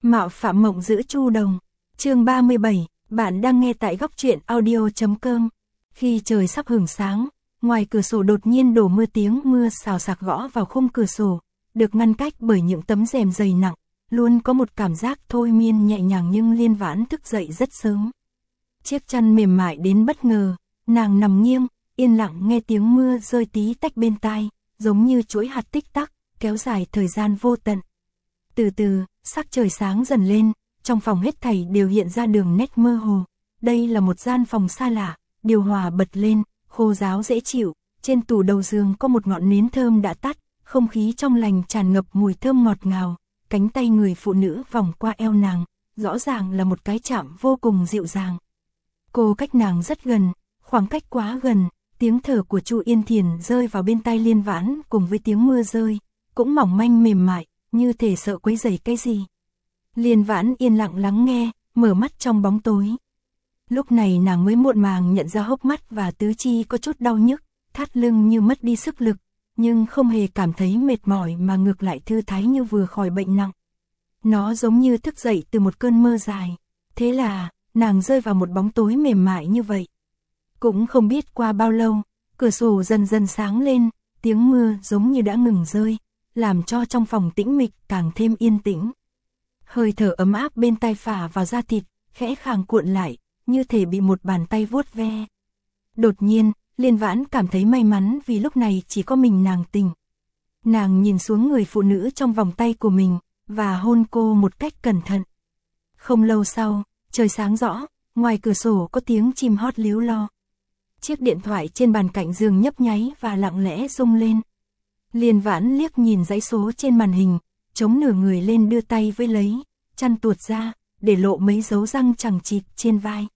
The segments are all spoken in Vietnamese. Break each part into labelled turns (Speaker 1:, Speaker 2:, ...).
Speaker 1: Mạo phạm mộng giữa Chu Đồng. Chương 37, bạn đang nghe tại góc truyện audio.com. Khi trời sắp hửng sáng, ngoài cửa sổ đột nhiên đổ mưa, tiếng mưa xào xạc gõ vào khung cửa sổ, được ngăn cách bởi những tấm rèm dày nặng, luôn có một cảm giác thôi miên nhẹ nhàng. Nhưng Liên Vãn thức dậy rất sớm. Chiếc chăn mềm mại đến bất ngờ, nàng nằm nghiêng, yên lặng nghe tiếng mưa rơi tí tách bên tai, giống như chuỗi hạt tích tắc, kéo dài thời gian vô tận. Từ từ, sắc trời sáng dần lên, trong phòng hết thảy đều hiện ra đường nét mơ hồ. Đây là một gian phòng xa lạ, điều hòa bật lên, khô ráo dễ chịu, trên tủ đầu giường có một ngọn nến thơm đã tắt, không khí trong lành tràn ngập mùi thơm ngọt ngào, cánh tay người phụ nữ vòng qua eo nàng, rõ ràng là một cái chạm vô cùng dịu dàng. Cô cách nàng rất gần, khoảng cách quá gần, tiếng thở của Chu Yên Thiền rơi vào bên tai Liên Vãn cùng với tiếng mưa rơi, cũng mỏng manh mềm mại, như thể sợ quấy rầy cái gì. Liên Vãn yên lặng lắng nghe, mở mắt trong bóng tối. Lúc này nàng mới muộn màng nhận ra hốc mắt và tứ chi có chút đau nhức, thắt lưng như mất đi sức lực, nhưng không hề cảm thấy mệt mỏi mà ngược lại thư thái như vừa khỏi bệnh nặng. Nó giống như thức dậy từ một cơn mơ dài. Thế là, nàng rơi vào một bóng tối mềm mại như vậy. Cũng không biết qua bao lâu, cửa sổ dần dần sáng lên, tiếng mưa giống như đã ngừng rơi, làm cho trong phòng tĩnh mịch càng thêm yên tĩnh. Hơi thở ấm áp bên tai phả vào da thịt, khẽ khàng cuộn lại, như thể bị một bàn tay vuốt ve. Đột nhiên, Liên Vãn cảm thấy may mắn vì lúc này chỉ có mình nàng tỉnh. Nàng nhìn xuống người phụ nữ trong vòng tay của mình, và hôn cô một cách cẩn thận. Không lâu sau, trời sáng rõ, ngoài cửa sổ có tiếng chim hót líu lo. Chiếc điện thoại trên bàn cạnh giường nhấp nháy và lặng lẽ rung lên. Liên Vãn liếc nhìn dãy số trên màn hình, chống nửa người lên đưa tay với lấy, chăn tuột ra, để lộ mấy dấu răng chằng chịt trên vai.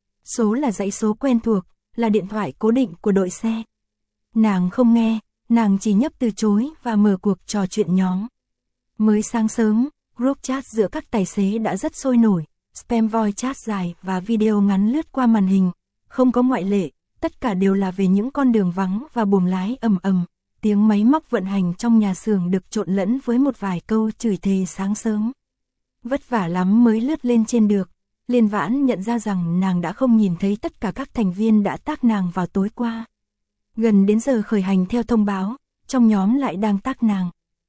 Speaker 1: Số là dãy số quen thuộc, là điện thoại cố định của đội xe. Nàng không nghe, nàng chỉ nhấp từ chối và mở cuộc trò chuyện nhóm. Mới sáng sớm, group chat giữa các tài xế đã rất sôi nổi, spam voice chat dài và video ngắn lướt qua màn hình, không có ngoại lệ, tất cả đều là về những con đường vắng và buồng lái ầm ầm. Tiếng máy móc vận hành trong nhà xưởng được trộn lẫn với một vài câu chửi thề sáng sớm. Vất vả lắm mới lướt lên trên được, Liên Vãn nhận ra rằng nàng đã không nhìn thấy tất cả các thành viên đã tag nàng vào tối qua. Gần đến giờ khởi hành theo thông báo, trong nhóm lại đang tag nàng.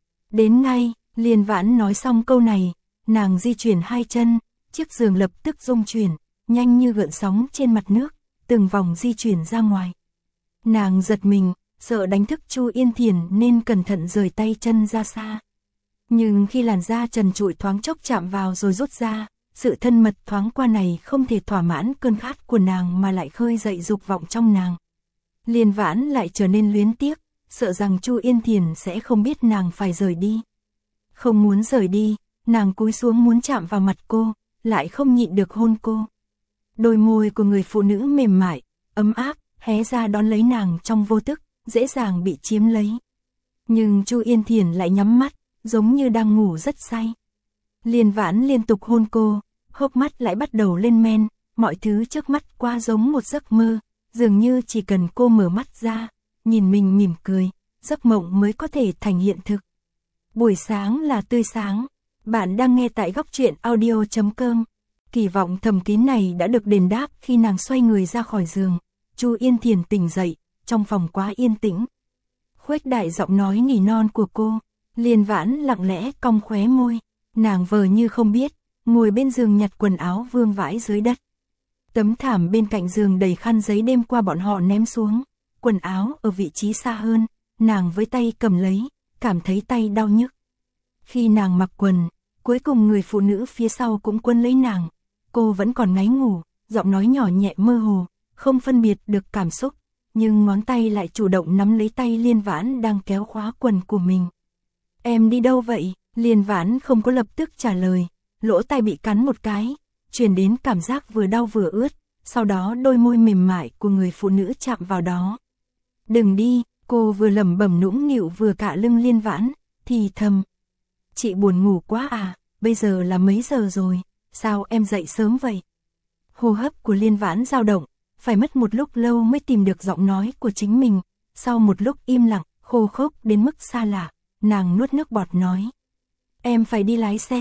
Speaker 1: Đến ngay, Liên Vãn nói xong câu này, nàng di chuyển hai chân, chiếc giường lập tức rung chuyển, nhanh như gợn sóng trên mặt nước, từng vòng di chuyển ra ngoài. Nàng giật mình, sợ đánh thức Chu Yên Thiền nên cẩn thận rời tay chân ra xa. Nhưng khi làn da trần trụi thoáng chốc chạm vào rồi rút ra, sự thân mật thoáng qua này không thể thỏa mãn cơn khát của nàng mà lại khơi dậy dục vọng trong nàng. Liên Vãn lại trở nên luyến tiếc, sợ rằng Chu Yên Thiền sẽ không biết nàng phải rời đi. Không muốn rời đi, nàng cúi xuống muốn chạm vào mặt cô, lại không nhịn được hôn cô. Đôi môi của người phụ nữ mềm mại, ấm áp, hé ra đón lấy nàng trong vô thức, dễ dàng bị chiếm lấy. Nhưng Chu Yên Thiền lại nhắm mắt, giống như đang ngủ rất say. Liên Vãn liên tục hôn cô, hốc mắt lại bắt đầu lên men, mọi thứ trước mắt qua giống một giấc mơ, dường như chỉ cần cô mở mắt ra, nhìn mình mỉm cười, giấc mộng mới có thể thành hiện thực. Buổi sáng là tươi sáng, bạn đang nghe tại góc truyện audio.com. Kỳ vọng thầm kín này đã được đền đáp khi nàng xoay người ra khỏi giường. Chu Yên Thiền tỉnh dậy, trong phòng quá yên tĩnh. Khuếch đại giọng nói nỉ non của cô, Liên Vãn lặng lẽ cong khóe môi, nàng vờ như không biết, ngồi bên giường nhặt quần áo vương vãi dưới đất. Tấm thảm bên cạnh giường đầy khăn giấy đêm qua bọn họ ném xuống, quần áo ở vị trí xa hơn, nàng với tay cầm lấy, cảm thấy tay đau nhức. Khi nàng mặc quần, cuối cùng người phụ nữ phía sau cũng quấn lấy nàng, cô vẫn còn ngáy ngủ, giọng nói nhỏ nhẹ mơ hồ, không phân biệt được cảm xúc, nhưng ngón tay lại chủ động nắm lấy tay Liên Vãn đang kéo khóa quần của mình. Em đi đâu vậy? Liên Vãn không có lập tức trả lời, lỗ tai bị cắn một cái, truyền đến cảm giác vừa đau vừa ướt, sau đó đôi môi mềm mại của người phụ nữ chạm vào đó. Đừng đi, cô vừa lẩm bẩm nũng nịu vừa cạ lưng Liên Vãn, thì thầm. Chị buồn ngủ quá à, bây giờ là mấy giờ rồi, sao em dậy sớm vậy? Hô hấp của Liên Vãn dao động, phải mất một lúc lâu mới tìm được giọng nói của chính mình, sau một lúc im lặng, khô khốc đến mức xa lạ, nàng nuốt nước bọt nói. Em phải đi lái xe.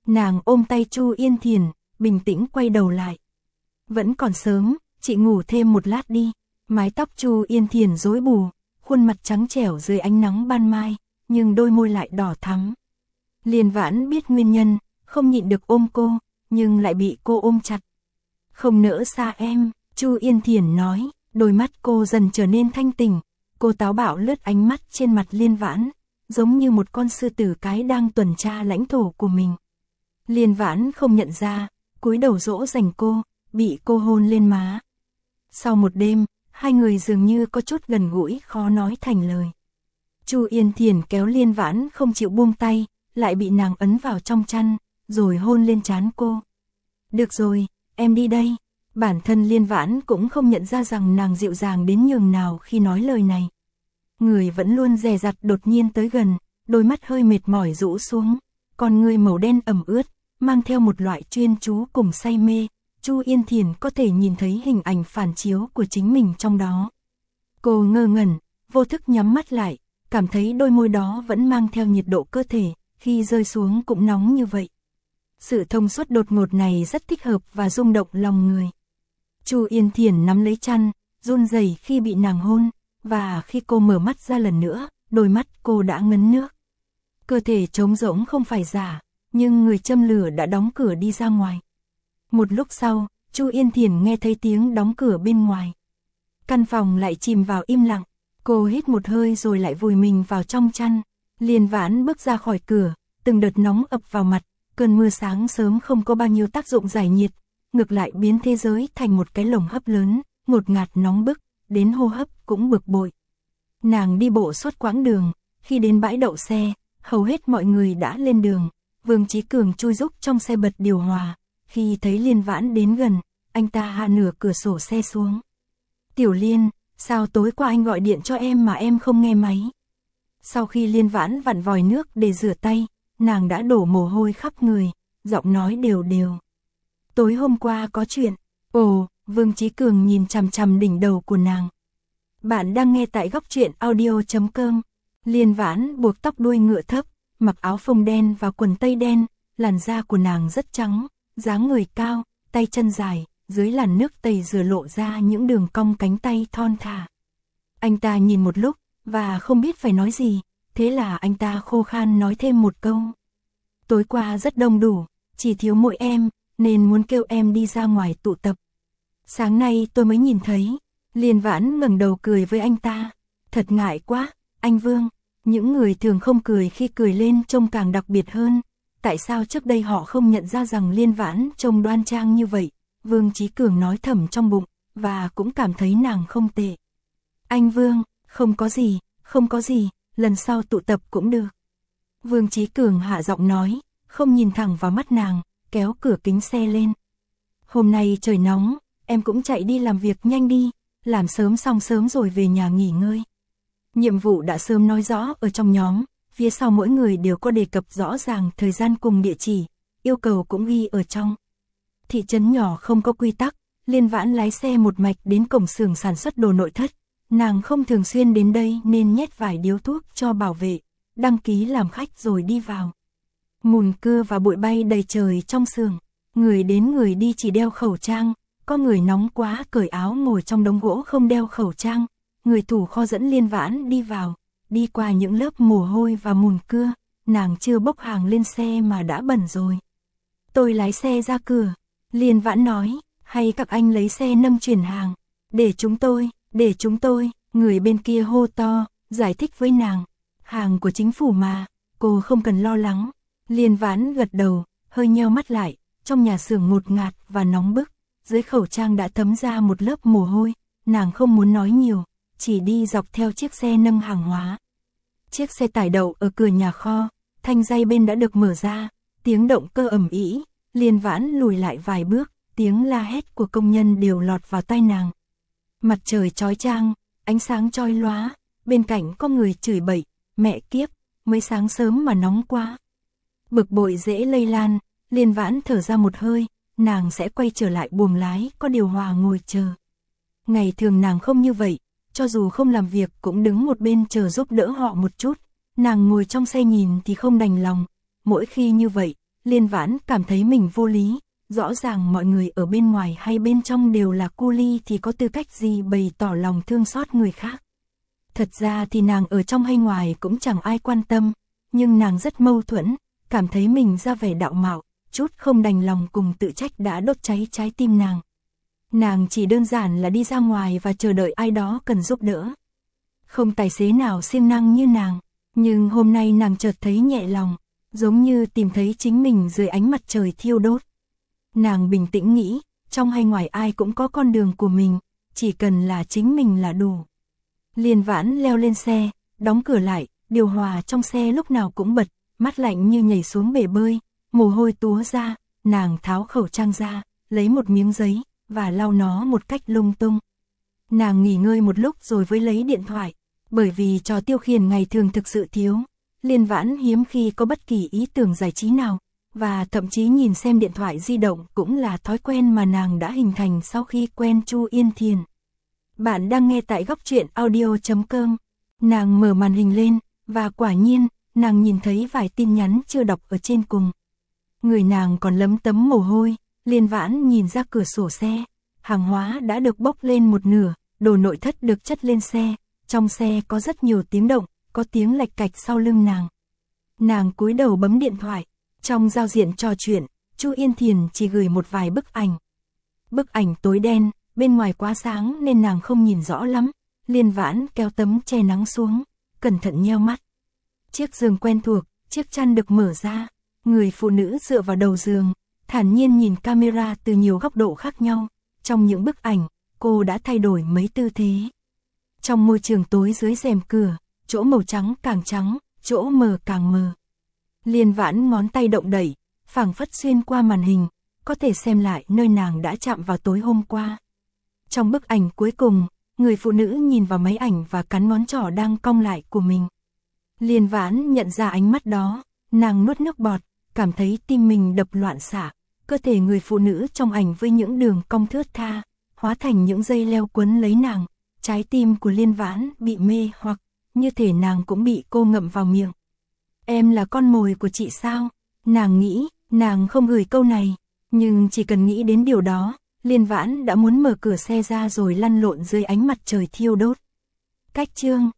Speaker 1: Nàng ôm tay Chu Yên Thiền, bình tĩnh quay đầu lại. Vẫn còn sớm, chị ngủ thêm một lát đi. Mái tóc Chu Yên Thiền rối bù, khuôn mặt trắng trẻo dưới ánh nắng ban mai, nhưng đôi môi lại đỏ thắm. Liên Vãn biết nguyên nhân, không nhịn được ôm cô, nhưng lại bị cô ôm chặt. Không nỡ xa em, Chu Yên Thiền nói, đôi mắt cô dần trở nên thanh tỉnh. Cô táo bạo lướt ánh mắt trên mặt Liên Vãn, giống như một con sư tử cái đang tuần tra lãnh thổ của mình. Liên Vãn không nhận ra, cúi đầu dỗ dành cô, bị cô hôn lên má. Sau một đêm, hai người dường như có chút gần gũi khó nói thành lời. Chu Yên Thiền kéo Liên Vãn không chịu buông tay, lại bị nàng ấn vào trong chăn, rồi hôn lên trán cô. Được rồi, em đi đây. Bản thân Liên Vãn cũng không nhận ra rằng nàng dịu dàng đến nhường nào khi nói lời này. Người vẫn luôn dè dặt đột nhiên tới gần, đôi mắt hơi mệt mỏi rũ xuống, còn người màu đen ẩm ướt, mang theo một loại chuyên chú cùng say mê. Chu Yên Thiền có thể nhìn thấy hình ảnh phản chiếu của chính mình trong đó. Cô ngơ ngẩn, vô thức nhắm mắt lại, cảm thấy đôi môi đó vẫn mang theo nhiệt độ cơ thể, khi rơi xuống cũng nóng như vậy. Sự thông suốt đột ngột này rất thích hợp và rung động lòng người. Chu Yên Thiền nắm lấy chăn, run rẩy khi bị nàng hôn, và khi cô mở mắt ra lần nữa, đôi mắt cô đã ngấn nước. Cơ thể trống rỗng không phải giả, nhưng người châm lửa đã đóng cửa đi ra ngoài. Một lúc sau, Chu Yên Thiền nghe thấy tiếng đóng cửa bên ngoài. Căn phòng lại chìm vào im lặng, cô hít một hơi rồi lại vùi mình vào trong chăn. Liên Vãn bước ra khỏi cửa, từng đợt nóng ập vào mặt, cơn mưa sáng sớm không có bao nhiêu tác dụng giải nhiệt, ngược lại biến thế giới thành một cái lồng hấp lớn, ngột ngạt nóng bức, đến hô hấp cũng bực bội. Nàng đi bộ suốt quãng đường, khi đến bãi đậu xe, hầu hết mọi người đã lên đường. Vương Chí Cường chui rúc trong xe bật điều hòa, khi thấy Liên Vãn đến gần, anh ta hạ nửa cửa sổ xe xuống. Tiểu Liên, sao tối qua anh gọi điện cho em mà em không nghe máy? Sau khi Liên Vãn vặn vòi nước để rửa tay, nàng đã đổ mồ hôi khắp người, giọng nói đều đều. Tối hôm qua có chuyện. Ồ, Vương Chí Cường nhìn chằm chằm đỉnh đầu của nàng. Bạn đang nghe tại góc truyện audio.com. Liên Vãn buộc tóc đuôi ngựa thấp, mặc áo phông đen và quần tây đen, làn da của nàng rất trắng, dáng người cao, tay chân dài, dưới làn nước tẩy rửa lộ ra những đường cong cánh tay thon thả. Anh ta nhìn một lúc, và không biết phải nói gì, thế là anh ta khô khan nói thêm một câu. Tối qua rất đông đủ, chỉ thiếu mỗi em, nên muốn kêu em đi ra ngoài tụ tập. Sáng nay tôi mới nhìn thấy. Liên Vãn ngẩng đầu cười với anh ta. Thật ngại quá, anh Vương. Những người thường không cười khi cười lên trông càng đặc biệt hơn. Tại sao trước đây họ không nhận ra rằng Liên Vãn trông đoan trang như vậy? Vương Chí Cường nói thầm trong bụng, và cũng cảm thấy nàng không tệ. Anh Vương, không có gì, không có gì, lần sau tụ tập cũng được. Vương Chí Cường hạ giọng nói, không nhìn thẳng vào mắt nàng, kéo cửa kính xe lên. Hôm nay trời nóng, em cũng chạy đi làm việc nhanh đi, làm sớm xong sớm rồi về nhà nghỉ ngơi. Nhiệm vụ đã sớm nói rõ ở trong nhóm, phía sau mỗi người đều có đề cập rõ ràng thời gian cùng địa chỉ, yêu cầu cũng ghi ở trong. Thị trấn nhỏ không có quy tắc, Liên Vãn lái xe một mạch đến cổng xưởng sản xuất đồ nội thất. Nàng không thường xuyên đến đây nên nhét vài điếu thuốc cho bảo vệ, đăng ký làm khách rồi đi vào. Mùn cưa và bụi bay đầy trời trong xưởng, người đến người đi chỉ đeo khẩu trang, có người nóng quá cởi áo ngồi trong đống gỗ không đeo khẩu trang. Người thủ kho dẫn Liên Vãn đi vào, đi qua những lớp mồ hôi và mùn cưa, nàng chưa bốc hàng lên xe mà đã bẩn rồi. Tôi lái xe ra cửa, Liên Vãn nói, hay các anh lấy xe nâng chuyển hàng, để chúng tôi, người bên kia hô to, giải thích với nàng, hàng của chính phủ mà, cô không cần lo lắng. Liên Vãn gật đầu, hơi nheo mắt lại, trong nhà xưởng ngột ngạt và nóng bức, dưới khẩu trang đã thấm ra một lớp mồ hôi, nàng không muốn nói nhiều, chỉ đi dọc theo chiếc xe nâng hàng hóa. Chiếc xe tải đậu ở cửa nhà kho, thanh dây bên đã được mở ra, tiếng động cơ ầm ĩ, Liên Vãn lùi lại vài bước, tiếng la hét của công nhân đều lọt vào tai nàng. Mặt trời chói chang, ánh sáng chói lóa, bên cạnh có người chửi bậy, mẹ kiếp, mới sáng sớm mà nóng quá. Bực bội dễ lây lan, Liên Vãn thở ra một hơi, nàng sẽ quay trở lại buồng lái có điều hòa ngồi chờ. Ngày thường nàng không như vậy, cho dù không làm việc cũng đứng một bên chờ giúp đỡ họ một chút. Nàng ngồi trong xe nhìn thì không đành lòng, mỗi khi như vậy, Liên Vãn cảm thấy mình vô lý, rõ ràng mọi người ở bên ngoài hay bên trong đều là cu li thì có tư cách gì bày tỏ lòng thương xót người khác. Thật ra thì nàng ở trong hay ngoài cũng chẳng ai quan tâm, nhưng nàng rất mâu thuẫn, cảm thấy mình ra vẻ đạo mạo, chút không đành lòng cùng tự trách đã đốt cháy trái tim nàng. Nàng chỉ đơn giản là đi ra ngoài và chờ đợi ai đó cần giúp đỡ. Không tài xế nào siêng năng như nàng, nhưng hôm nay nàng chợt thấy nhẹ lòng, giống như tìm thấy chính mình dưới ánh mặt trời thiêu đốt. Nàng bình tĩnh nghĩ, trong hay ngoài ai cũng có con đường của mình, chỉ cần là chính mình là đủ. Liên Vãn leo lên xe, đóng cửa lại, điều hòa trong xe lúc nào cũng bật, mát lạnh như nhảy xuống bể bơi, mồ hôi túa ra, nàng tháo khẩu trang ra, lấy một miếng giấy, và lau nó một cách lung tung. Nàng nghỉ ngơi một lúc rồi mới lấy điện thoại, bởi vì trò tiêu khiển ngày thường thực sự thiếu. Liên Vãn hiếm khi có bất kỳ ý tưởng giải trí nào, và thậm chí nhìn xem điện thoại di động cũng là thói quen mà nàng đã hình thành sau khi quen Chu Yên Thiền. Bạn đang nghe tại góc truyện audio.com. Nàng mở màn hình lên, và quả nhiên, nàng nhìn thấy vài tin nhắn chưa đọc ở trên cùng. Người nàng còn lấm tấm mồ hôi, Liên Vãn nhìn ra cửa sổ xe, hàng hóa đã được bốc lên một nửa, đồ nội thất được chất lên xe, trong xe có rất nhiều tiếng động, có tiếng lạch cạch sau lưng nàng. Nàng cúi đầu bấm điện thoại, trong giao diện trò chuyện, Chu Yên Thiền chỉ gửi một vài bức ảnh. Bức ảnh tối đen, bên ngoài quá sáng nên nàng không nhìn rõ lắm, Liên Vãn kéo tấm che nắng xuống, cẩn thận nheo mắt. Chiếc giường quen thuộc, chiếc chăn được mở ra, người phụ nữ dựa vào đầu giường, thản nhiên nhìn camera từ nhiều góc độ khác nhau. Trong những bức ảnh, cô đã thay đổi mấy tư thế. Trong môi trường tối dưới rèm cửa, chỗ màu trắng càng trắng, chỗ mờ càng mờ. Liên Vãn ngón tay động đẩy, phảng phất xuyên qua màn hình, có thể xem lại nơi nàng đã chạm vào tối hôm qua. Trong bức ảnh cuối cùng, người phụ nữ nhìn vào máy ảnh và cắn ngón trỏ đang cong lại của mình. Liên Vãn nhận ra ánh mắt đó, nàng nuốt nước bọt, cảm thấy tim mình đập loạn xạ. Cơ thể người phụ nữ trong ảnh với những đường cong thướt tha, hóa thành những dây leo quấn lấy nàng. Trái tim của Liên Vãn bị mê hoặc, như thể nàng cũng bị cô ngậm vào miệng. Em là con mồi của chị sao? Nàng nghĩ, nàng không gửi câu này, nhưng chỉ cần nghĩ đến điều đó, Liên Vãn đã muốn mở cửa xe ra rồi lăn lộn dưới ánh mặt trời thiêu đốt. Cách chương